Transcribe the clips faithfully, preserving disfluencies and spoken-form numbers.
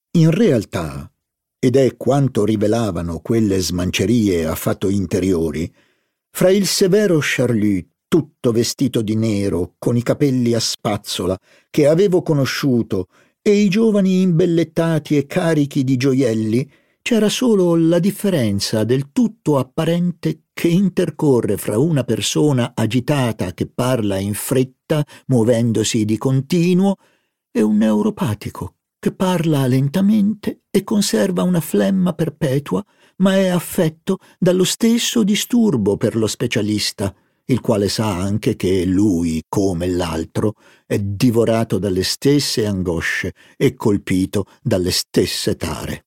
In realtà, ed è quanto rivelavano quelle smancerie affatto interiori, fra il severo Charlus, tutto vestito di nero, con i capelli a spazzola, che avevo conosciuto, e i giovani imbellettati e carichi di gioielli, c'era solo la differenza del tutto apparente che intercorre fra una persona agitata che parla in fretta, muovendosi di continuo, e un neuropatico che parla lentamente e conserva una flemma perpetua, ma è affetto dallo stesso disturbo per lo specialista, il quale sa anche che lui, come l'altro, è divorato dalle stesse angosce e colpito dalle stesse tare.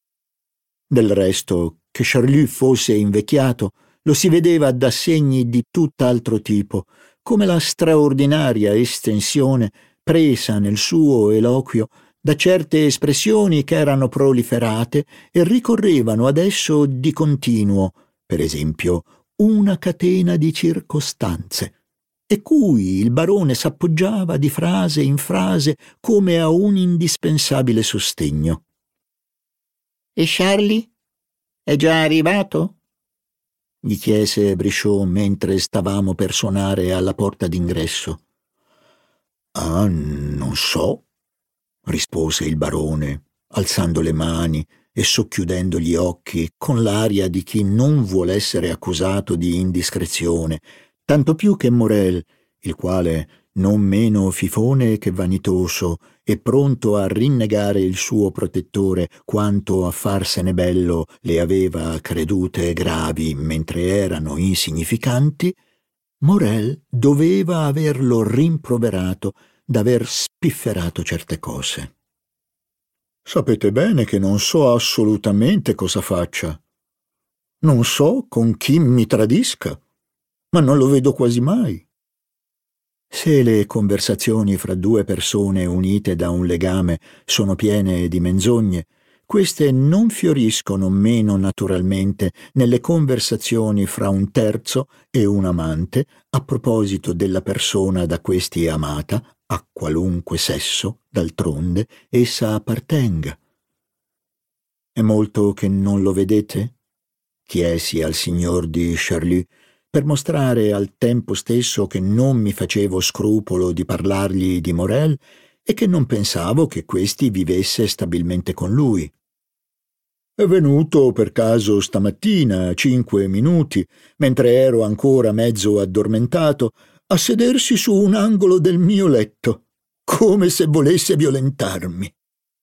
Del resto, che Charlus fosse invecchiato, lo si vedeva da segni di tutt'altro tipo, come la straordinaria estensione presa nel suo eloquio da certe espressioni che erano proliferate e ricorrevano adesso di continuo, per esempio, una catena di circostanze, e cui il barone s'appoggiava di frase in frase come a un indispensabile sostegno. «E Charlie? È già arrivato?» gli chiese Brichot mentre stavamo per suonare alla porta d'ingresso. «Ah, non so», rispose il barone, alzando le mani e socchiudendo gli occhi con l'aria di chi non vuol essere accusato di indiscrezione, tanto più che Morel, il quale, non meno fifone che vanitoso e pronto a rinnegare il suo protettore quanto a farsene bello le aveva credute gravi mentre erano insignificanti, Morel doveva averlo rimproverato d'aver spifferato certe cose. «Sapete bene che non so assolutamente cosa faccia. Non so con chi mi tradisca, ma non lo vedo quasi mai». Se le conversazioni fra due persone unite da un legame sono piene di menzogne, queste non fioriscono meno naturalmente nelle conversazioni fra un terzo e un amante a proposito della persona da questi amata, a qualunque sesso, d'altronde, essa appartenga. «È molto che non lo vedete?» chiesi al signor di Charlus, per mostrare al tempo stesso che non mi facevo scrupolo di parlargli di Morel e che non pensavo che questi vivesse stabilmente con lui. «È venuto per caso stamattina, cinque minuti, mentre ero ancora mezzo addormentato, a sedersi su un angolo del mio letto, come se volesse violentarmi».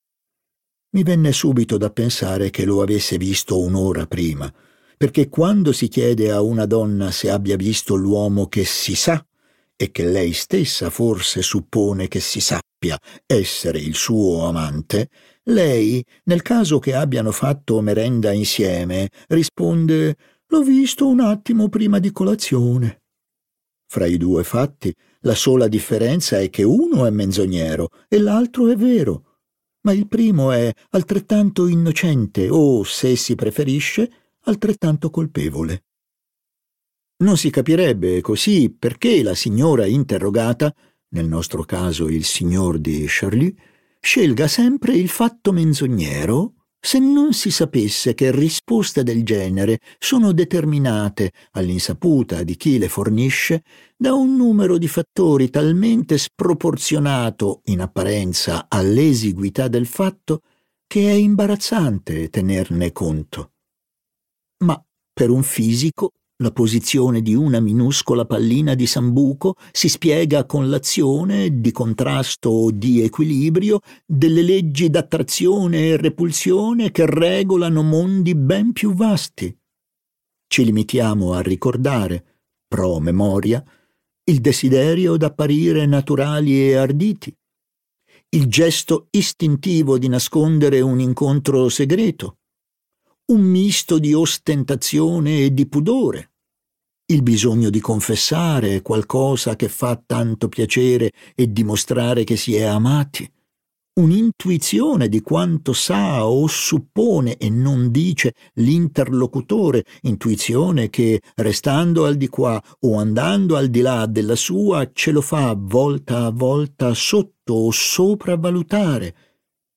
Mi venne subito da pensare che lo avesse visto un'ora prima, perché quando si chiede a una donna se abbia visto l'uomo che si sa, e che lei stessa forse suppone che si sappia essere il suo amante, lei, nel caso che abbiano fatto merenda insieme, risponde «L'ho visto un attimo prima di colazione». Fra i due fatti, la sola differenza è che uno è menzognero e l'altro è vero, ma il primo è altrettanto innocente o, se si preferisce, altrettanto colpevole. Non si capirebbe così perché la signora interrogata, nel nostro caso il signor di Charlus, scelga sempre il fatto menzognero se non si sapesse che risposte del genere sono determinate, all'insaputa di chi le fornisce, da un numero di fattori talmente sproporzionato in apparenza all'esiguità del fatto che è imbarazzante tenerne conto. Ma per un fisico la posizione di una minuscola pallina di sambuco si spiega con l'azione di contrasto o di equilibrio delle leggi d'attrazione e repulsione che regolano mondi ben più vasti. Ci limitiamo a ricordare, pro memoria, il desiderio d'apparire naturali e arditi, il gesto istintivo di nascondere un incontro segreto, un misto di ostentazione e di pudore, il bisogno di confessare qualcosa che fa tanto piacere e dimostrare che si è amati, un'intuizione di quanto sa o suppone e non dice l'interlocutore, intuizione che, restando al di qua o andando al di là della sua, ce lo fa volta a volta sotto o sopravvalutare,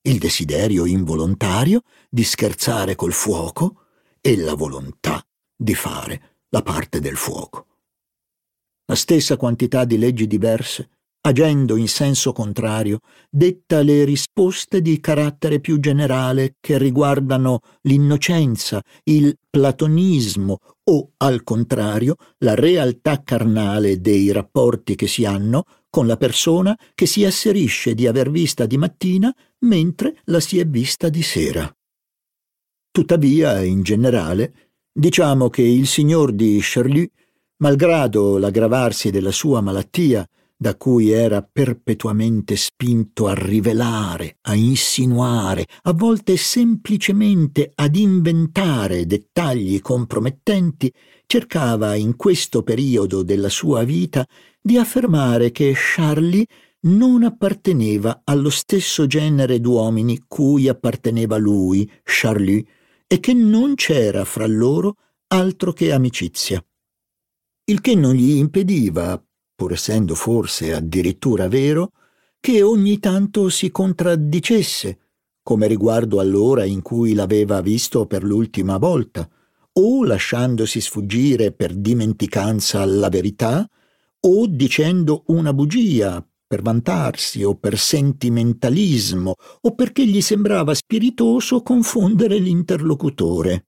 il desiderio involontario di scherzare col fuoco e la volontà di fare la parte del fuoco. La stessa quantità di leggi diverse, agendo in senso contrario, detta le risposte di carattere più generale che riguardano l'innocenza, il platonismo o, al contrario, la realtà carnale dei rapporti che si hanno con la persona che si asserisce di aver vista di mattina mentre la si è vista di sera. Tuttavia, in generale, diciamo che il signor di Charlus, malgrado l'aggravarsi della sua malattia, da cui era perpetuamente spinto a rivelare, a insinuare, a volte semplicemente ad inventare dettagli compromettenti, cercava in questo periodo della sua vita di affermare che Charlie non apparteneva allo stesso genere d'uomini cui apparteneva lui, Charlus, e che non c'era fra loro altro che amicizia. Il che non gli impediva, pur essendo forse addirittura vero, che ogni tanto si contraddicesse, come riguardo all'ora in cui l'aveva visto per l'ultima volta, o lasciandosi sfuggire per dimenticanza la verità, o dicendo una bugia per vantarsi o per sentimentalismo o perché gli sembrava spiritoso confondere l'interlocutore.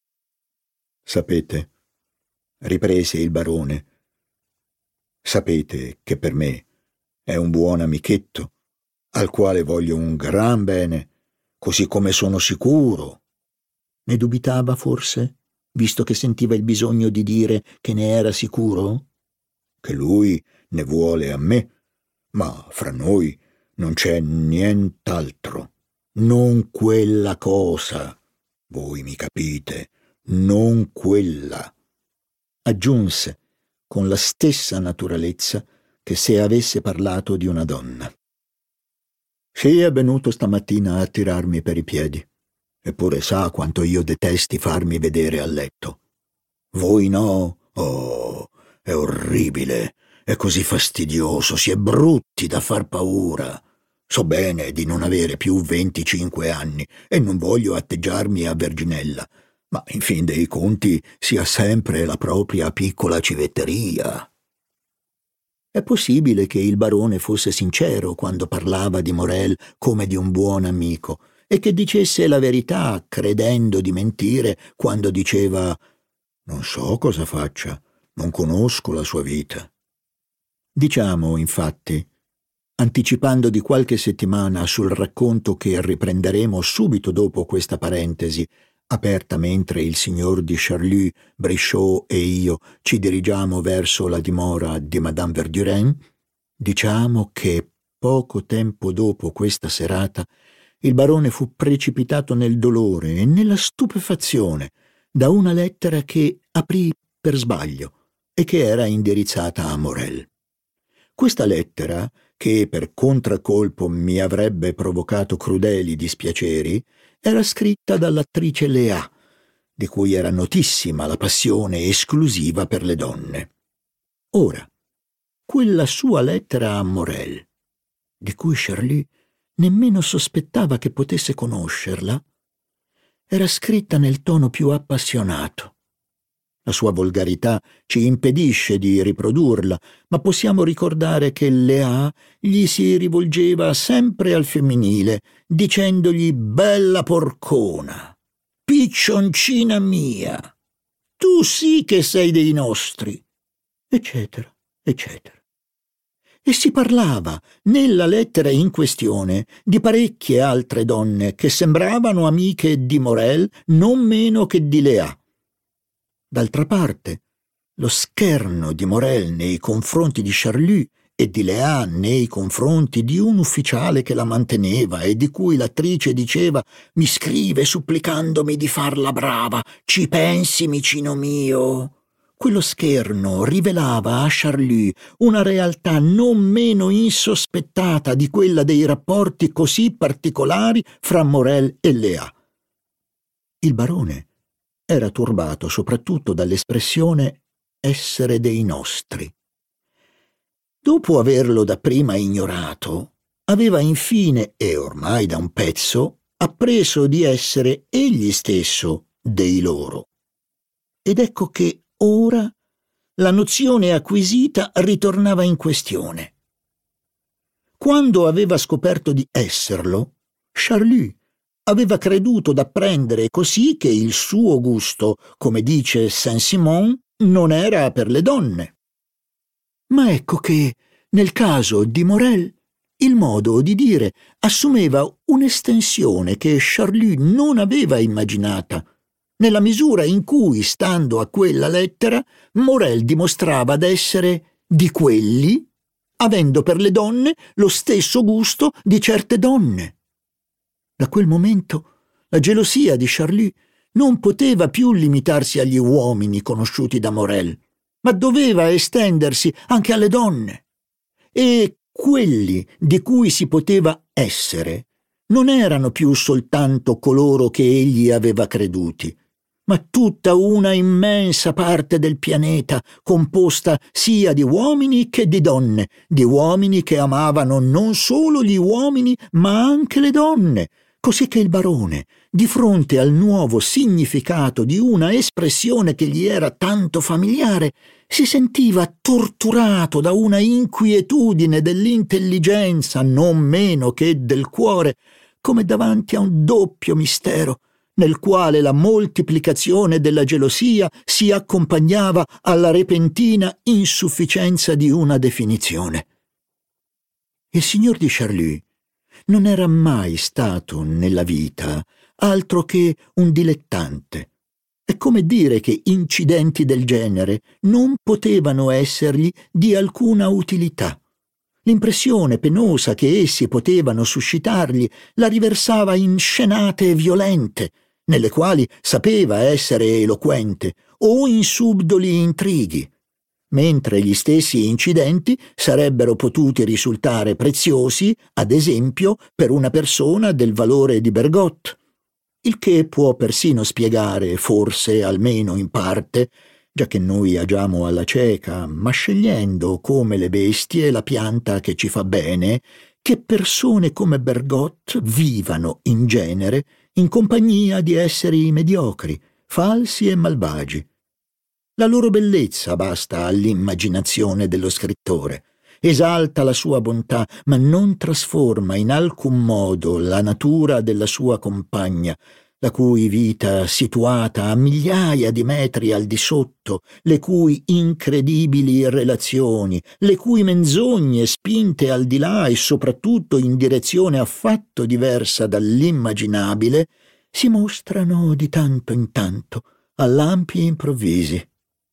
«Sapete», riprese il barone, «sapete che per me è un buon amichetto, al quale voglio un gran bene, così come sono sicuro». Ne dubitava forse, visto che sentiva il bisogno di dire che ne era sicuro? «Che lui ne vuole a me, ma fra noi non c'è nient'altro, non quella cosa, voi mi capite, non quella», aggiunse con la stessa naturalezza che se avesse parlato di una donna. «Sì, è venuto stamattina a tirarmi per i piedi, eppure sa quanto io detesti farmi vedere a letto. Voi no? Oh, è orribile, è così fastidioso, si è brutti da far paura. So bene di non avere più venticinque anni e non voglio atteggiarmi a verginella, ma in fin dei conti si ha sempre la propria piccola civetteria». È possibile che il barone fosse sincero quando parlava di Morel come di un buon amico e che dicesse la verità credendo di mentire quando diceva «Non so cosa faccia, non conosco la sua vita». Diciamo, infatti, anticipando di qualche settimana sul racconto che riprenderemo subito dopo questa parentesi, aperta mentre il signor di Charlus, Brichot e io ci dirigiamo verso la dimora di Madame Verdurin, diciamo che poco tempo dopo questa serata il barone fu precipitato nel dolore e nella stupefazione da una lettera che aprì per sbaglio e che era indirizzata a Morel. Questa lettera, che per contraccolpo mi avrebbe provocato crudeli dispiaceri, era scritta dall'attrice Léa, di cui era notissima la passione esclusiva per le donne. Ora, quella sua lettera a Morel, di cui Charlus nemmeno sospettava che potesse conoscerla, era scritta nel tono più appassionato. La sua volgarità ci impedisce di riprodurla, ma possiamo ricordare che Léa gli si rivolgeva sempre al femminile, dicendogli «bella porcona», «piccioncina mia», «tu sì che sei dei nostri», eccetera, eccetera. E si parlava, nella lettera in questione, di parecchie altre donne che sembravano amiche di Morel non meno che di Léa. D'altra parte, lo scherno di Morel nei confronti di Charlus e di Léa nei confronti di un ufficiale che la manteneva e di cui l'attrice diceva «mi scrive supplicandomi di farla brava, ci pensi, micino mio». Quello scherno rivelava a Charlus una realtà non meno insospettata di quella dei rapporti così particolari fra Morel e Léa. Il barone era turbato soprattutto dall'espressione «essere dei nostri». Dopo averlo dapprima ignorato, aveva infine, e ormai da un pezzo, appreso di essere egli stesso dei loro. Ed ecco che ora la nozione acquisita ritornava in questione. Quando aveva scoperto di esserlo, Charlus aveva creduto d'apprendere così che il suo gusto, come dice Saint-Simon, non era per le donne. Ma ecco che, nel caso di Morel, il modo di dire assumeva un'estensione che Charlus non aveva immaginata, nella misura in cui, stando a quella lettera, Morel dimostrava d'essere di quelli, avendo per le donne lo stesso gusto di certe donne. Da quel momento la gelosia di Charlus non poteva più limitarsi agli uomini conosciuti da Morel, ma doveva estendersi anche alle donne. E quelli di cui si poteva essere non erano più soltanto coloro che egli aveva creduti, ma tutta una immensa parte del pianeta, composta sia di uomini che di donne, di uomini che amavano non solo gli uomini ma anche le donne, così che il barone, di fronte al nuovo significato di una espressione che gli era tanto familiare, si sentiva torturato da una inquietudine dell'intelligenza non meno che del cuore, come davanti a un doppio mistero, nel quale la moltiplicazione della gelosia si accompagnava alla repentina insufficienza di una definizione. Il signor di Charlus non era mai stato nella vita altro che un dilettante. È come dire che incidenti del genere non potevano essergli di alcuna utilità. L'impressione penosa che essi potevano suscitargli la riversava in scenate violente, nelle quali sapeva essere eloquente, o in subdoli intrighi, mentre gli stessi incidenti sarebbero potuti risultare preziosi, ad esempio, per una persona del valore di Bergotte, il che può persino spiegare, forse almeno in parte, già che noi agiamo alla cieca, ma scegliendo come le bestie la pianta che ci fa bene, che persone come Bergotte vivano in genere in compagnia di esseri mediocri, falsi e malvagi. La loro bellezza basta all'immaginazione dello scrittore, esalta la sua bontà, ma non trasforma in alcun modo la natura della sua compagna, la cui vita situata a migliaia di metri al di sotto, le cui incredibili relazioni, le cui menzogne spinte al di là e soprattutto in direzione affatto diversa dall'immaginabile, si mostrano di tanto in tanto a lampi improvvisi.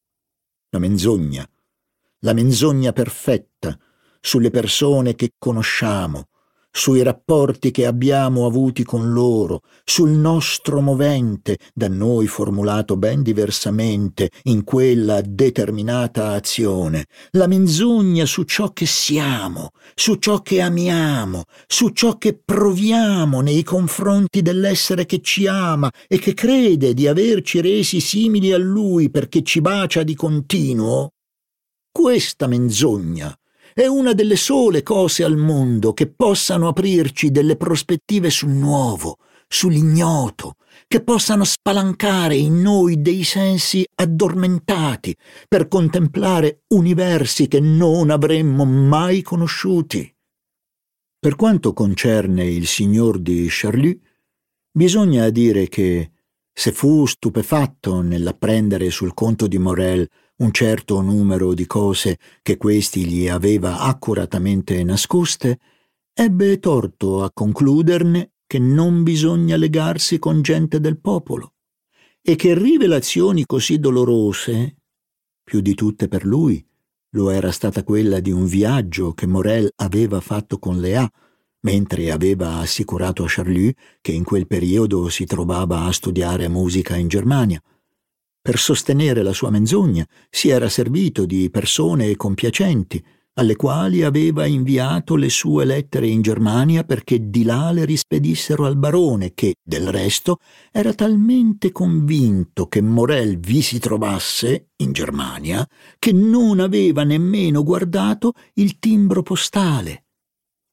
La menzogna, la menzogna perfetta sulle persone che conosciamo, sui rapporti che abbiamo avuti con loro, sul nostro movente, da noi formulato ben diversamente in quella determinata azione, la menzogna su ciò che siamo, su ciò che amiamo, su ciò che proviamo nei confronti dell'essere che ci ama e che crede di averci resi simili a lui perché ci bacia di continuo. Questa menzogna è una delle sole cose al mondo che possano aprirci delle prospettive sul nuovo, sull'ignoto, che possano spalancare in noi dei sensi addormentati per contemplare universi che non avremmo mai conosciuti. Per quanto concerne il signor di Charlus, bisogna dire che, se fu stupefatto nell'apprendere sul conto di Morel un certo numero di cose che questi gli aveva accuratamente nascoste, ebbe torto a concluderne che non bisogna legarsi con gente del popolo e che rivelazioni così dolorose, più di tutte per lui, lo era stata quella di un viaggio che Morel aveva fatto con Léa, mentre aveva assicurato a Charlus che in quel periodo si trovava a studiare musica in Germania. Per sostenere la sua menzogna si era servito di persone compiacenti, alle quali aveva inviato le sue lettere in Germania perché di là le rispedissero al barone che, del resto, era talmente convinto che Morel vi si trovasse, in Germania, che non aveva nemmeno guardato il timbro postale.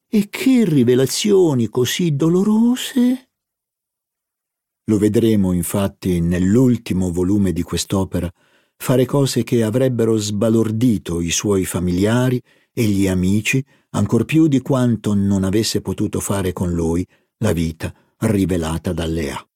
E che rivelazioni così dolorose! Lo vedremo infatti nell'ultimo volume di quest'opera fare cose che avrebbero sbalordito i suoi familiari e gli amici ancor più di quanto non avesse potuto fare con lui la vita rivelata da Leah.